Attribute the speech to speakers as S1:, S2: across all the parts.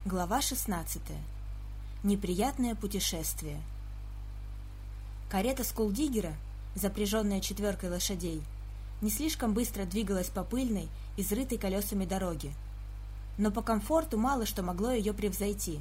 S1: Глава 16. Неприятное путешествие. Карета скулдигера, запряженная 4 лошадей, не слишком быстро двигалась по пыльной, изрытой колесами дороге, но по комфорту мало что могло ее превзойти.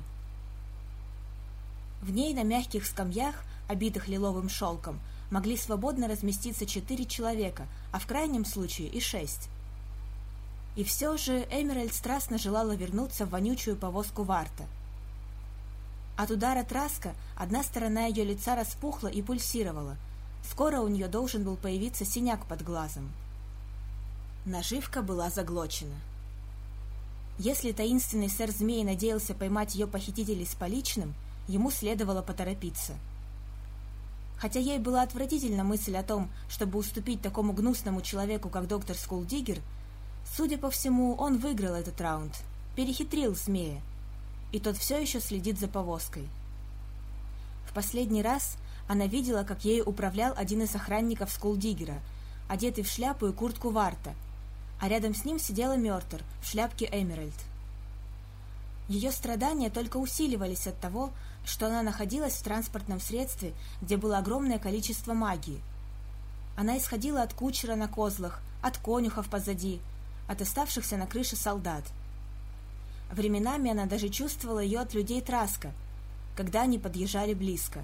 S1: В ней на мягких скамьях, обитых лиловым шелком, могли свободно разместиться 4 человека, а в крайнем случае и 6. И все же Эмеральд страстно желала вернуться в вонючую повозку Варта. От удара Траска одна сторона ее лица распухла и пульсировала. Скоро у нее должен был появиться синяк под глазом. Наживка была заглочена. Если таинственный сэр Змей надеялся поймать ее похитителей с поличным, ему следовало поторопиться. Хотя ей была отвратительна мысль о том, чтобы уступить такому гнусному человеку, как доктор Скулдигер, судя по всему, он выиграл этот раунд, перехитрил змея, и тот все еще следит за повозкой. В последний раз она видела, как ею управлял один из охранников Скулдигера, одетый в шляпу и куртку Варта, а рядом с ним сидела Мёртер в шляпке Эмеральд. Ее страдания только усиливались от того, что она находилась в транспортном средстве, где было огромное количество магии. Она исходила от кучера на козлах, от конюхов позади, от оставшихся на крыше солдат. Временами она даже чувствовала ее от людей Траска, когда они подъезжали близко.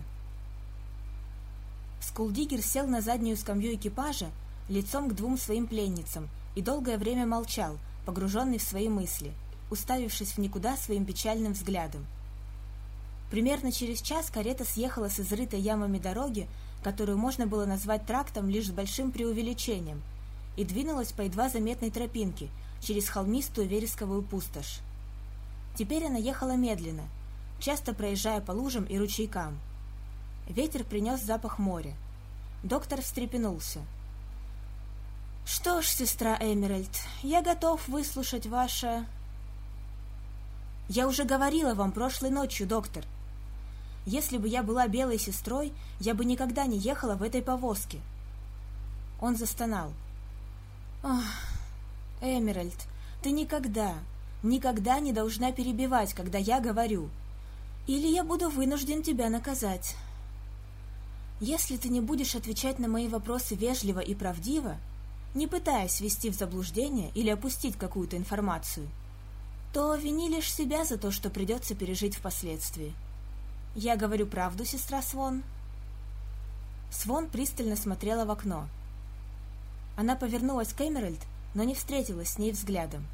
S1: Скулдигер сел на заднюю скамью экипажа лицом к 2 своим пленницам и долгое время молчал, погруженный в свои мысли, уставившись в никуда своим печальным взглядом. Примерно через час карета съехала с изрытой ямами дороги, которую можно было назвать трактом лишь с большим преувеличением, и двинулась по едва заметной тропинке через холмистую вересковую пустошь. Теперь она ехала медленно, часто проезжая по лужам и ручейкам. Ветер принес запах моря. Доктор встрепенулся. «Что ж, сестра Эмеральд, я готов выслушать ваше...» «Я уже говорила вам прошлой ночью, доктор. Если бы я была белой сестрой, я бы никогда не ехала в этой повозке». Он застонал. «Ох, Эмеральд, ты никогда не должна перебивать, когда я говорю, или я буду вынужден тебя наказать. Если ты не будешь отвечать на мои вопросы вежливо и правдиво, не пытаясь ввести в заблуждение или опустить какую-то информацию, то вини лишь себя за то, что придется пережить впоследствии. Я говорю правду, сестра Свон?» Свон пристально смотрела в окно. Она повернулась к Эмеральд, но не встретилась с ней взглядом.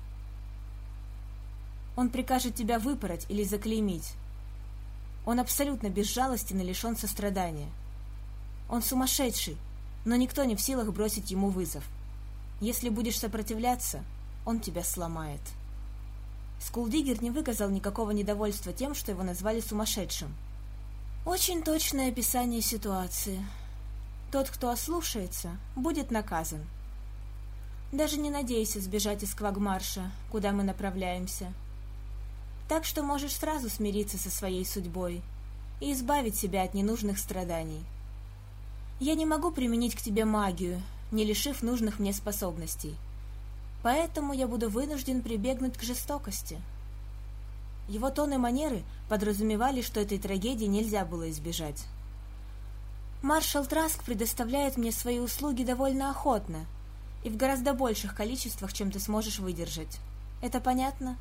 S1: «Он прикажет тебя выпороть или заклеймить. Он абсолютно безжалостен и лишен сострадания. Он сумасшедший, но никто не в силах бросить ему вызов. Если будешь сопротивляться, он тебя сломает». Скулдигер не выказал никакого недовольства тем, что его назвали сумасшедшим. «Очень точное описание ситуации. Тот, кто ослушается, будет наказан. Даже не надейся сбежать из Квагмарша, куда мы направляемся. Так что можешь сразу смириться со своей судьбой и избавить себя от ненужных страданий. Я не могу применить к тебе магию, не лишив нужных мне способностей, поэтому я буду вынужден прибегнуть к жестокости». Его тон и манеры подразумевали, что этой трагедии нельзя было избежать. «Маршал Траск предоставляет мне свои услуги довольно охотно и в гораздо больших количествах, чем ты сможешь выдержать. Это понятно?»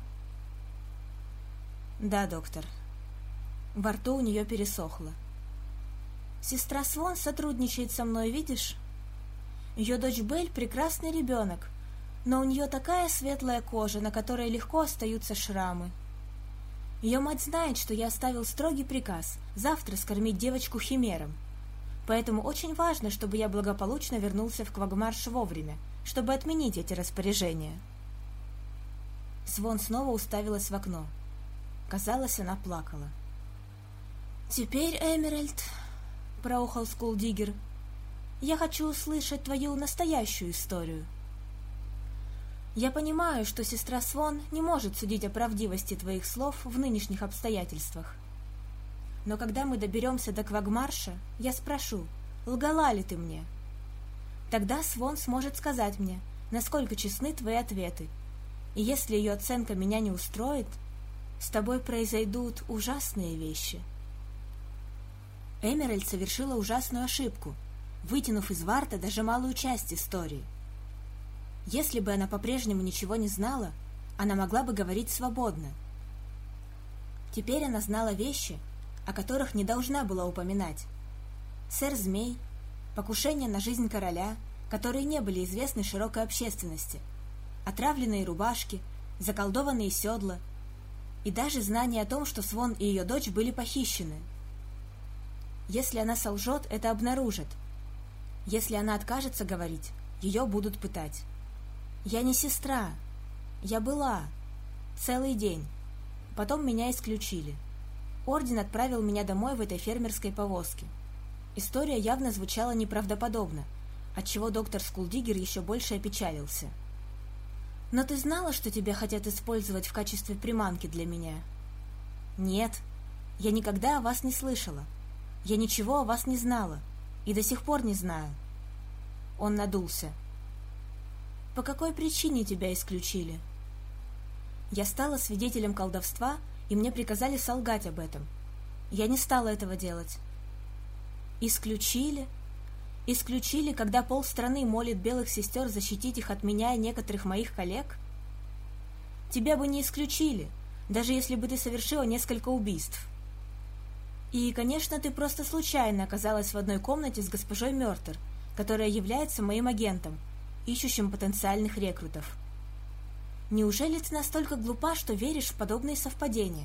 S1: «Да, доктор». Во рту у нее пересохло. «Сестра Свон сотрудничает со мной, видишь? Ее дочь Белль прекрасный ребенок, но у нее такая светлая кожа, на которой легко остаются шрамы. Ее мать знает, что я оставил строгий приказ завтра скормить девочку химером, поэтому очень важно, чтобы я благополучно вернулся в Квагмарш вовремя, чтобы отменить эти распоряжения». Свон снова уставилась в окно. Казалось, она плакала. «Теперь, Эмеральд, — проухал Скулдигер, — я хочу услышать твою настоящую историю. Я понимаю, что сестра Свон не может судить о правдивости твоих слов в нынешних обстоятельствах. Но когда мы доберемся до Квагмарша, я спрошу, лгала ли ты мне? Тогда Свон сможет сказать мне, насколько честны твои ответы, и если ее оценка меня не устроит, с тобой произойдут ужасные вещи». Эмеральд совершила ужасную ошибку, вытянув из Варта даже малую часть истории. Если бы она по-прежнему ничего не знала, она могла бы говорить свободно. Теперь она знала вещи, о которых не должна была упоминать. Сэр-змей, покушение на жизнь короля, которые не были известны широкой общественности, отравленные рубашки, заколдованные седла и даже знание о том, что Свон и ее дочь были похищены. Если она солжет, это обнаружат. Если она откажется говорить, ее будут пытать. Я не сестра. Я была. Целый день. Потом меня исключили. Орден отправил меня домой в этой фермерской повозке. История явно звучала неправдоподобно, отчего доктор Скулдигер еще больше опечалился. «Но ты знала, что тебя хотят использовать в качестве приманки для меня?» «Нет. Я никогда о вас не слышала. Я ничего о вас не знала. И до сих пор не знаю». Он надулся. «По какой причине тебя исключили?» «Я стала свидетелем колдовства, и мне приказали солгать об этом. Я не стала этого делать». «Исключили? Исключили, когда полстраны молит белых сестер защитить их от меня и некоторых моих коллег? Тебя бы не исключили, даже если бы ты совершила несколько убийств. И, конечно, ты просто случайно оказалась в одной комнате с госпожой Мёртер, которая является моим агентом, ищущим потенциальных рекрутов. Неужели ты настолько глупа, что веришь в подобные совпадения?»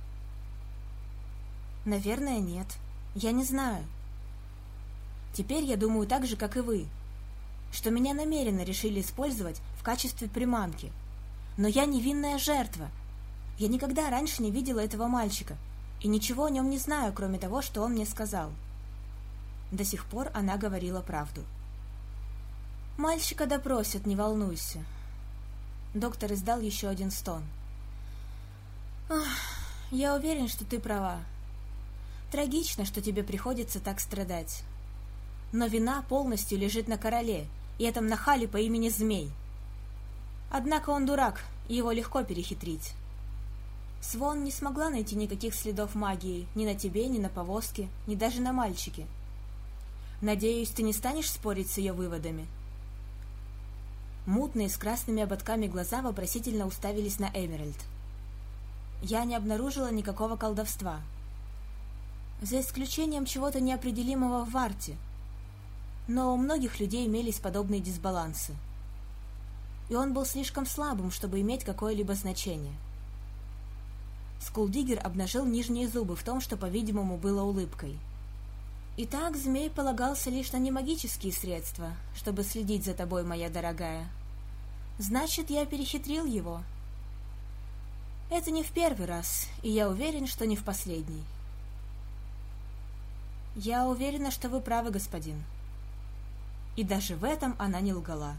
S1: «Наверное, нет. Я не знаю. Теперь я думаю так же, как и вы, что меня намеренно решили использовать в качестве приманки. Но я невинная жертва. Я никогда раньше не видела этого мальчика и ничего о нем не знаю, кроме того, что он мне сказал». До сих пор она говорила правду. «Мальчика допросят, не волнуйся». Доктор издал еще один стон. «Ах, я уверен, что ты права. Трагично, что тебе приходится так страдать. Но вина полностью лежит на короле и этом нахале по имени Змей. Однако он дурак, и его легко перехитрить. Свон не смогла найти никаких следов магии ни на тебе, ни на повозке, ни даже на мальчике. Надеюсь, ты не станешь спорить с ее выводами?» Мутные с красными ободками глаза вопросительно уставились на Эмеральд. «Я не обнаружила никакого колдовства. За исключением чего-то неопределимого в Варте. Но у многих людей имелись подобные дисбалансы. И он был слишком слабым, чтобы иметь какое-либо значение». Скулдигер обнажил нижние зубы в том, что, по-видимому, было улыбкой. «Итак, змей полагался лишь на немагические средства, чтобы следить за тобой, моя дорогая. Значит, я перехитрил его. Это не в первый раз, и я уверен, что не в последний». «Я уверена, что вы правы, господин». И даже в этом она не лгала.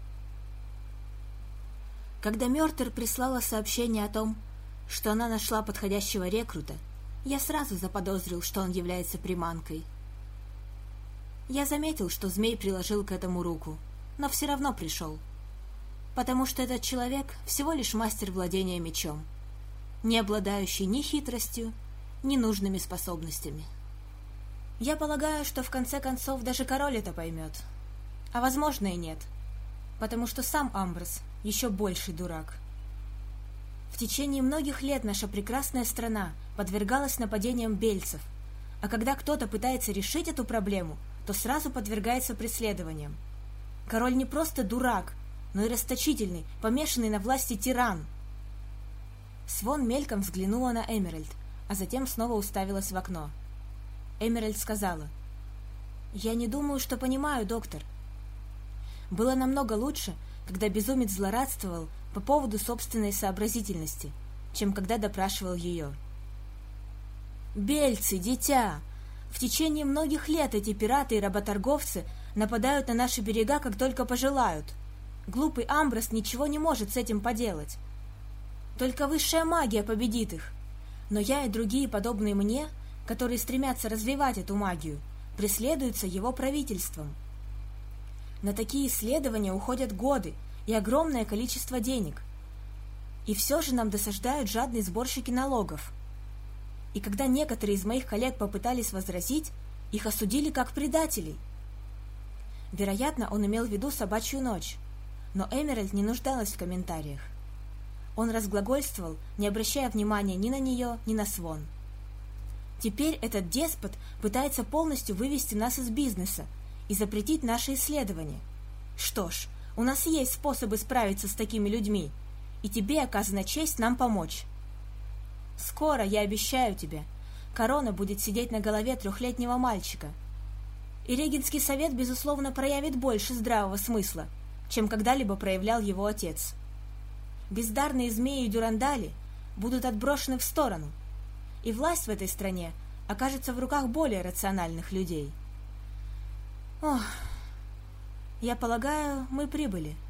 S1: Когда Мёртер прислала сообщение о том, что она нашла подходящего рекрута, я сразу заподозрил, что он является приманкой. Я заметил, что змей приложил к этому руку, но все равно пришел, потому что этот человек всего лишь мастер владения мечом, не обладающий ни хитростью, ни нужными способностями. Я полагаю, что в конце концов даже король это поймет, а возможно и нет, потому что сам Амброс еще больший дурак. В течение многих лет наша прекрасная страна подвергалась нападениям бельцев, а когда кто-то пытается решить эту проблему, то сразу подвергается преследованиям. Король не просто дурак, но и расточительный, помешанный на власти тиран. Свон мельком взглянула на Эмеральд, а затем снова уставилась в окно. Эмеральд сказала: «Я не думаю, что понимаю, доктор. Было намного лучше, когда безумец злорадствовал по поводу собственной сообразительности, чем когда допрашивал ее». «Бельцы, дитя! В течение многих лет эти пираты и работорговцы нападают на наши берега, как только пожелают. Глупый Амброс ничего не может с этим поделать. Только высшая магия победит их. Но я и другие, подобные мне, которые стремятся развивать эту магию, преследуются его правительством. На такие исследования уходят годы и огромное количество денег. И все же нам досаждают жадные сборщики налогов. И когда некоторые из моих коллег попытались возразить, их осудили как предателей. Вероятно, он имел в виду собачью ночь, но Эмеральд не нуждалась в комментариях. Он разглагольствовал, не обращая внимания ни на нее, ни на Свон. Теперь этот деспот пытается полностью вывести нас из бизнеса и запретить наши исследования. Что ж, у нас есть способы справиться с такими людьми, и тебе оказана честь нам помочь. Скоро, я обещаю тебе, корона будет сидеть на голове 3-летнего мальчика. И Регенский совет, безусловно, проявит больше здравого смысла, чем когда-либо проявлял его отец. Бездарные змеи и дюрандали будут отброшены в сторону, и власть в этой стране окажется в руках более рациональных людей. Ох, я полагаю, мы прибыли.